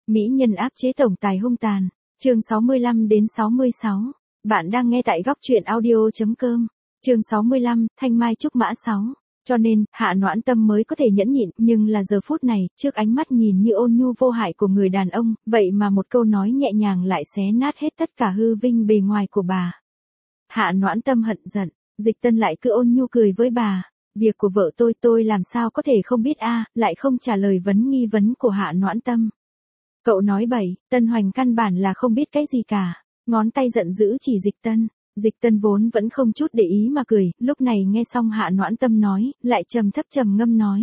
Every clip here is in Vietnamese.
Mỹ nhân áp chế tổng tài hung tàn. Chương 65 đến 66. Bạn đang nghe tại góc truyện audio.com. Chương 65, Thanh Mai Trúc Mã 6. Cho nên, Hạ Noãn Tâm mới có thể nhẫn nhịn, nhưng là giờ phút này, trước ánh mắt nhìn như ôn nhu vô hại của người đàn ông, vậy mà một câu nói nhẹ nhàng lại xé nát hết tất cả hư vinh bề ngoài của bà. Hạ Noãn Tâm hận giận, Dịch Tân lại cứ ôn nhu cười với bà. Việc của vợ tôi làm sao có thể không biết lại không trả lời nghi vấn của Hạ Noãn Tâm. Cậu nói bậy, Tân Hoành căn bản là không biết cái gì cả. Ngón tay giận dữ chỉ Dịch Tân vốn vẫn không chút để ý mà cười, lúc này nghe xong Hạ Noãn Tâm nói, lại trầm thấp trầm ngâm nói.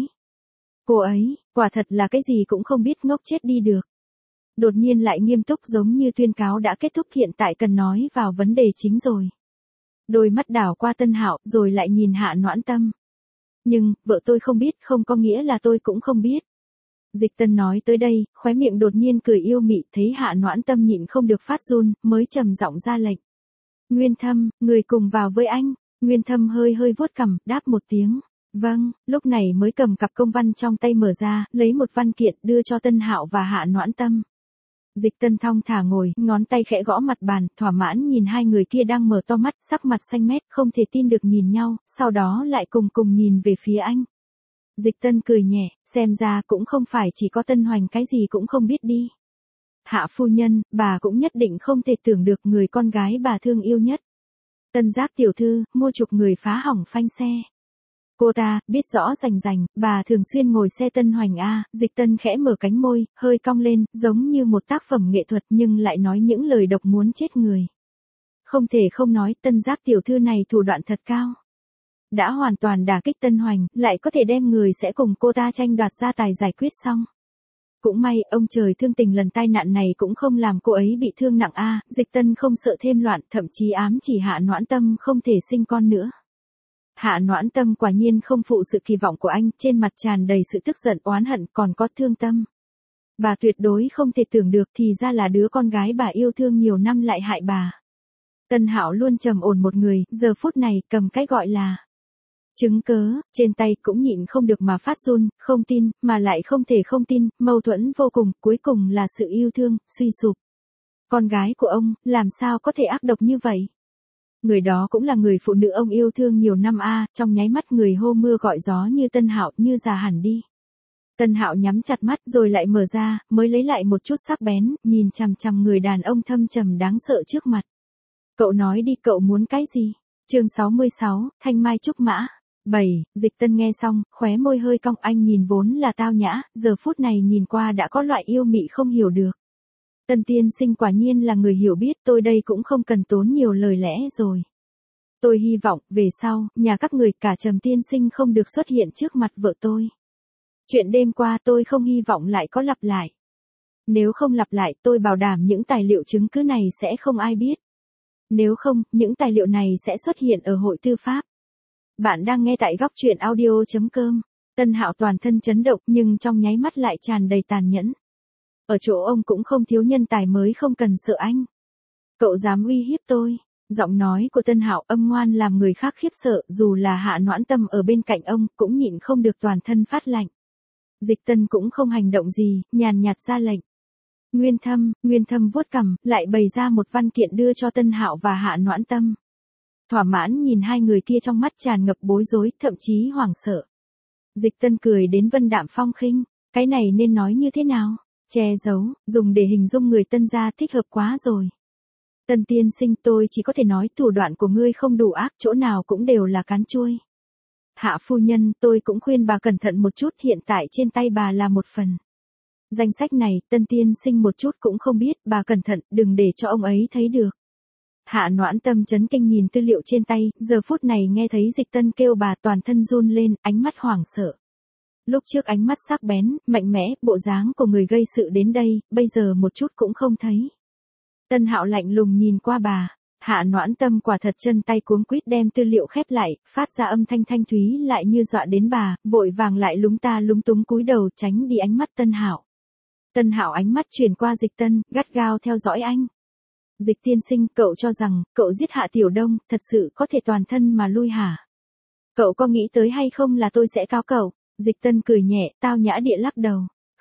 Cô ấy, quả thật là cái gì cũng không biết, ngốc chết đi được. Đột nhiên lại nghiêm túc giống như tuyên cáo đã kết thúc, hiện tại cần nói vào vấn đề chính rồi. Đôi mắt đảo qua Tân Hạo rồi lại nhìn Hạ Noãn Tâm. Nhưng, vợ tôi không biết không có nghĩa là tôi cũng không biết. Dịch Tân nói tới đây, khóe miệng đột nhiên cười yêu mị, thấy Hạ Noãn Tâm nhịn không được phát run, mới trầm giọng ra lệnh. Nguyên Thâm, người cùng vào với anh. Nguyên Thâm hơi vuốt cằm, đáp một tiếng. Vâng, lúc này mới cầm cặp công văn trong tay mở ra, lấy một văn kiện đưa cho Tân Hạo và Hạ Noãn Tâm. Dịch Tân thong thả ngồi, ngón tay khẽ gõ mặt bàn, thỏa mãn nhìn hai người kia đang mở to mắt, sắc mặt xanh mét, không thể tin được nhìn nhau, sau đó lại cùng nhìn về phía anh. Dịch Tân cười nhẹ, xem ra cũng không phải chỉ có Tân Hoành cái gì cũng không biết đi. Hạ phu nhân, bà cũng nhất định không thể tưởng được người con gái bà thương yêu nhất. Tân Giác tiểu thư, mua chuộc người phá hỏng phanh xe. Cô ta, biết rõ rành, bà thường xuyên ngồi xe Tân Hoành Dịch Tân khẽ mở cánh môi, hơi cong lên, giống như một tác phẩm nghệ thuật nhưng lại nói những lời độc muốn chết người. Không thể không nói, Tân Giác tiểu thư này thủ đoạn thật cao. Đã hoàn toàn đả kích Tân Hoành, lại có thể đem người sẽ cùng cô ta tranh đoạt gia tài giải quyết xong. Cũng may, ông trời thương tình lần tai nạn này cũng không làm cô ấy bị thương nặng Dịch Tân không sợ thêm loạn, thậm chí ám chỉ Hạ Noãn Tâm không thể sinh con nữa. Hạ Noãn Tâm quả nhiên không phụ sự kỳ vọng của anh, trên mặt tràn đầy sự tức giận oán hận còn có thương tâm. Bà tuyệt đối không thể tưởng được thì ra là đứa con gái bà yêu thương nhiều năm lại hại bà. Tân Hạo luôn trầm ổn một người, giờ phút này cầm cái gọi là chứng cớ, trên tay cũng nhịn không được mà phát run, không tin, mà lại không thể không tin, mâu thuẫn vô cùng, cuối cùng là sự yêu thương, suy sụp. Con gái của ông, làm sao có thể ác độc như vậy? Người đó cũng là người phụ nữ ông yêu thương nhiều năm trong nháy mắt người hô mưa gọi gió như Tân Hạo như già hẳn đi. Tân Hạo nhắm chặt mắt rồi lại mở ra, mới lấy lại một chút sắc bén, nhìn chằm chằm người đàn ông thâm trầm đáng sợ trước mặt. Cậu nói đi, cậu muốn cái gì? Chương 66, Thanh Mai Trúc Mã. 7. Dịch Tân nghe xong, khóe môi hơi cong, anh nhìn vốn là tao nhã, giờ phút này nhìn qua đã có loại yêu mị không hiểu được. Tân tiên sinh quả nhiên là người hiểu biết, tôi đây cũng không cần tốn nhiều lời lẽ rồi. Tôi hy vọng, về sau, nhà các người cả Trầm tiên sinh không được xuất hiện trước mặt vợ tôi. Chuyện đêm qua tôi không hy vọng lại có lặp lại. Nếu không lặp lại, tôi bảo đảm những tài liệu chứng cứ này sẽ không ai biết. Nếu không, những tài liệu này sẽ xuất hiện ở hội tư pháp. Bạn đang nghe tại góc truyện audio.com. Tân Hạo toàn thân chấn động nhưng trong nháy mắt lại tràn đầy tàn nhẫn. Ở chỗ ông cũng không thiếu nhân tài mới không cần sợ anh. Cậu dám uy hiếp tôi. Giọng nói của Tân Hạo âm ngoan làm người khác khiếp sợ, dù là Hạ Noãn Tâm ở bên cạnh ông cũng nhịn không được toàn thân phát lạnh. Dịch Tân cũng không hành động gì, nhàn nhạt ra lệnh. Nguyên Thâm vuốt cằm, lại bày ra một văn kiện đưa cho Tân Hạo và Hạ Noãn Tâm. Thỏa mãn nhìn hai người kia trong mắt tràn ngập bối rối, thậm chí hoảng sợ. Dịch Tân cười đến vân đạm phong khinh, cái này nên nói như thế nào? Che giấu, dùng để hình dung người Tân gia thích hợp quá rồi. Tân tiên sinh, tôi chỉ có thể nói thủ đoạn của ngươi không đủ ác, chỗ nào cũng đều là cán chuôi. Hạ phu nhân, tôi cũng khuyên bà cẩn thận một chút, hiện tại trên tay bà là một phần. Danh sách này, Tân tiên sinh một chút cũng không biết, bà cẩn thận, đừng để cho ông ấy thấy được. Hạ Noãn Tâm chấn kinh nhìn tư liệu trên tay, giờ phút này nghe thấy Dịch Tân kêu bà toàn thân run lên, ánh mắt hoảng sợ. Lúc trước ánh mắt sắc bén, mạnh mẽ, bộ dáng của người gây sự đến đây, bây giờ một chút cũng không thấy. Tân Hạo lạnh lùng nhìn qua bà, Hạ Noãn Tâm quả thật chân tay cuống quýt đem tư liệu khép lại, phát ra âm thanh thanh thúy lại như dọa đến bà, vội vàng lại lúng túng cúi đầu tránh đi ánh mắt Tân Hạo. Tân Hạo ánh mắt chuyển qua Dịch Tân, gắt gao theo dõi anh. Dịch tiên sinh, cậu cho rằng, cậu giết Hạ Tiểu Đông, thật sự có thể toàn thân mà lui hả? Cậu có nghĩ tới hay không là tôi sẽ cáo cậu? Dịch Tân cười nhẹ, tao nhã địa lắc đầu.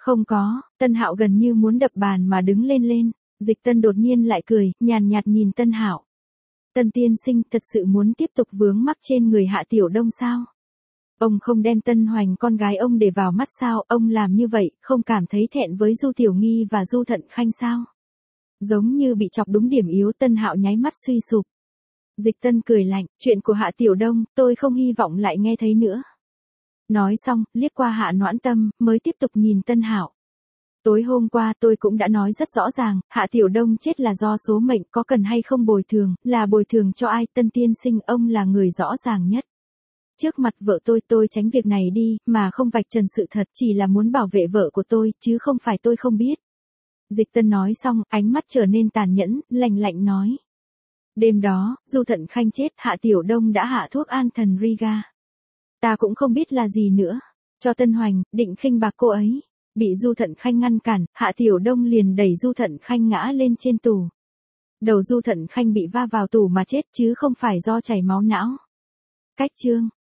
Không có, Tân Hạo gần như muốn đập bàn mà đứng lên. Dịch Tân đột nhiên lại cười, nhàn nhạt nhìn Tân Hạo. Tân tiên sinh thật sự muốn tiếp tục vướng mắc trên người Hạ Tiểu Đông sao? Ông không đem Tân Hoành con gái ông để vào mắt sao? Ông làm như vậy, không cảm thấy thẹn với Du Tiểu Nghi và Du Thận Khanh sao? Giống như bị chọc đúng điểm yếu, Tân Hạo nháy mắt suy sụp. Dịch Tân cười lạnh, chuyện của Hạ Tiểu Đông, tôi không hy vọng lại nghe thấy nữa. Nói xong, liếc qua Hạ Noãn Tâm, mới tiếp tục nhìn Tân Hạo. Tối hôm qua tôi cũng đã nói rất rõ ràng, Hạ Tiểu Đông chết là do số mệnh, có cần hay không bồi thường, là bồi thường cho ai? Tân tiên sinh, ông là người rõ ràng nhất. Trước mặt vợ tôi tránh việc này đi, mà không vạch trần sự thật, chỉ là muốn bảo vệ vợ của tôi, chứ không phải tôi không biết. Dịch Tân nói xong, ánh mắt trở nên tàn nhẫn, lạnh lạnh nói. Đêm đó, Du Thận Khanh chết, Hạ Tiểu Đông đã hạ thuốc an thần Riga. Ta cũng không biết là gì nữa. Cho Tân Hoành, định khinh bạc cô ấy. Bị Du Thận Khanh ngăn cản, Hạ Tiểu Đông liền đẩy Du Thận Khanh ngã lên trên tủ. Đầu Du Thận Khanh bị va vào tủ mà chết chứ không phải do chảy máu não. Cách chương